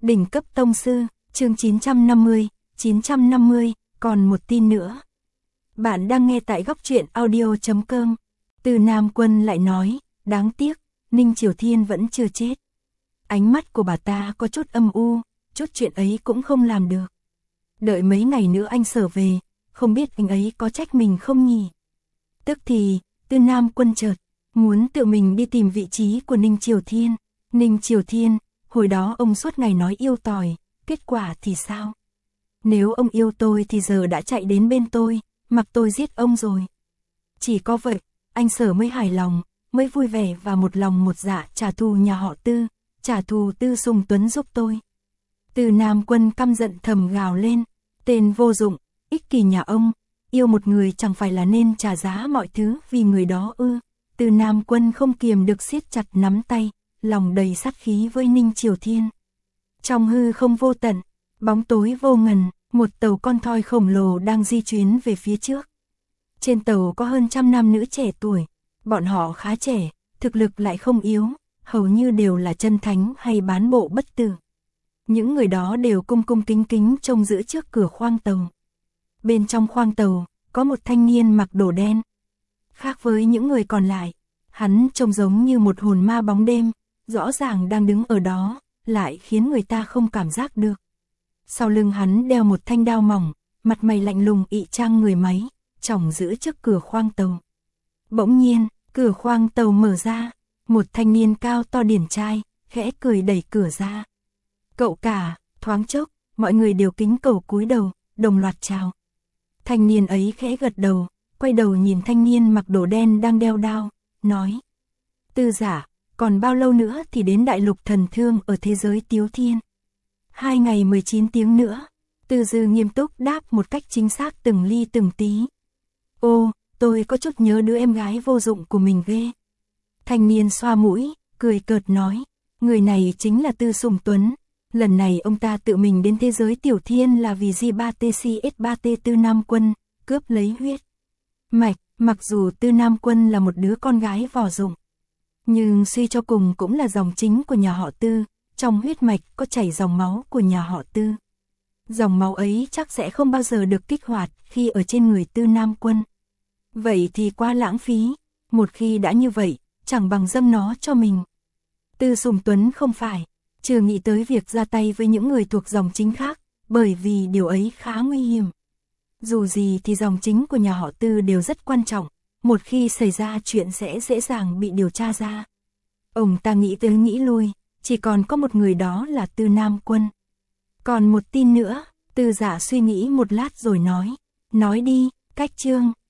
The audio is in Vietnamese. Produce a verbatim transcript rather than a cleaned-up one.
Đỉnh cấp tông sư, chương chín trăm năm mươi, chín trăm năm mươi, còn một tin nữa. Bạn đang nghe tại góc truyện audio chấm com. Từ Nam Quân lại nói, đáng tiếc, Ninh Triều Thiên vẫn chưa chết. Ánh mắt của bà ta có chút âm u, chút chuyện ấy cũng không làm được. Đợi mấy ngày nữa anh Sở về, không biết anh ấy có trách mình không nhỉ? Tức thì, Từ Nam Quân chợt muốn tự mình đi tìm vị trí của Ninh Triều Thiên. Ninh Triều Thiên, hồi đó ông suốt ngày nói yêu tỏi, kết quả thì sao? Nếu ông yêu tôi thì giờ đã chạy đến bên tôi, mặc tôi giết ông rồi. Chỉ có vậy, anh Sở mới hài lòng, mới vui vẻ và một lòng một dạ trả thù nhà họ Tư, trả thù Tư Sùng Tuấn giúp tôi. Từ Nam Quân căm giận thầm gào lên, tên vô dụng, ích kỷ nhà ông, yêu một người chẳng phải là nên trả giá mọi thứ vì người đó ư? Từ Nam Quân không kiềm được siết chặt nắm tay, lòng đầy sát khí với Ninh Triều Thiên. Trong hư không vô tận, bóng tối vô ngần, một tàu con thoi khổng lồ đang di chuyển về phía trước. Trên tàu có hơn trăm nam nữ trẻ tuổi, bọn họ khá trẻ, thực lực lại không yếu, hầu như đều là chân thánh hay bán bộ bất tử. Những người đó đều cung cung kính kính trông giữ trước cửa khoang tàu. Bên trong khoang tàu, có một thanh niên mặc đồ đen. Khác với những người còn lại, hắn trông giống như một hồn ma bóng đêm, rõ ràng đang đứng ở đó, lại khiến người ta không cảm giác được. Sau lưng hắn đeo một thanh đao mỏng, mặt mày lạnh lùng ị chang người máy, chỏng giữ trước cửa khoang tàu. Bỗng nhiên, cửa khoang tàu mở ra, một thanh niên cao to điển trai, khẽ cười đẩy cửa ra. Cậu cả, thoáng chốc, mọi người đều kính cẩu cúi đầu, đồng loạt chào. Thanh niên ấy khẽ gật đầu, quay đầu nhìn thanh niên mặc đồ đen đang đeo đao, nói: Tư giả, còn bao lâu nữa thì đến đại lục thần thương ở thế giới Tiếu Thiên? Hai ngày mười chín tiếng nữa. Tư Dư nghiêm túc đáp một cách chính xác từng ly từng tí. Ô, tôi có chút nhớ đứa em gái vô dụng của mình ghê. Thanh niên xoa mũi, cười cợt nói, người này chính là Tư Sùng Tuấn. Lần này ông ta tự mình đến thế giới Tiểu Thiên là vì G ba T C S ba T Tư Nam Quân, cướp lấy huyết mạch. Mặc dù Tư Nam Quân là một đứa con gái vò dụng, nhưng suy cho cùng cũng là dòng chính của nhà họ Tư, trong huyết mạch có chảy dòng máu của nhà họ Tư. Dòng máu ấy chắc sẽ không bao giờ được kích hoạt khi ở trên người Tư Nam Quân. Vậy thì quá lãng phí, một khi đã như vậy, chẳng bằng dâng nó cho mình. Tư Sùng Tuấn không phải, chưa nghĩ tới việc ra tay với những người thuộc dòng chính khác, bởi vì điều ấy khá nguy hiểm. Dù gì thì dòng chính của nhà họ Tư đều rất quan trọng, một khi xảy ra chuyện sẽ dễ dàng bị điều tra ra. Ông ta nghĩ tới nghĩ lui, chỉ còn có một người đó là Tư Nam Quân. Còn một tin nữa, Tư Giả suy nghĩ một lát rồi nói, nói đi, cách chương.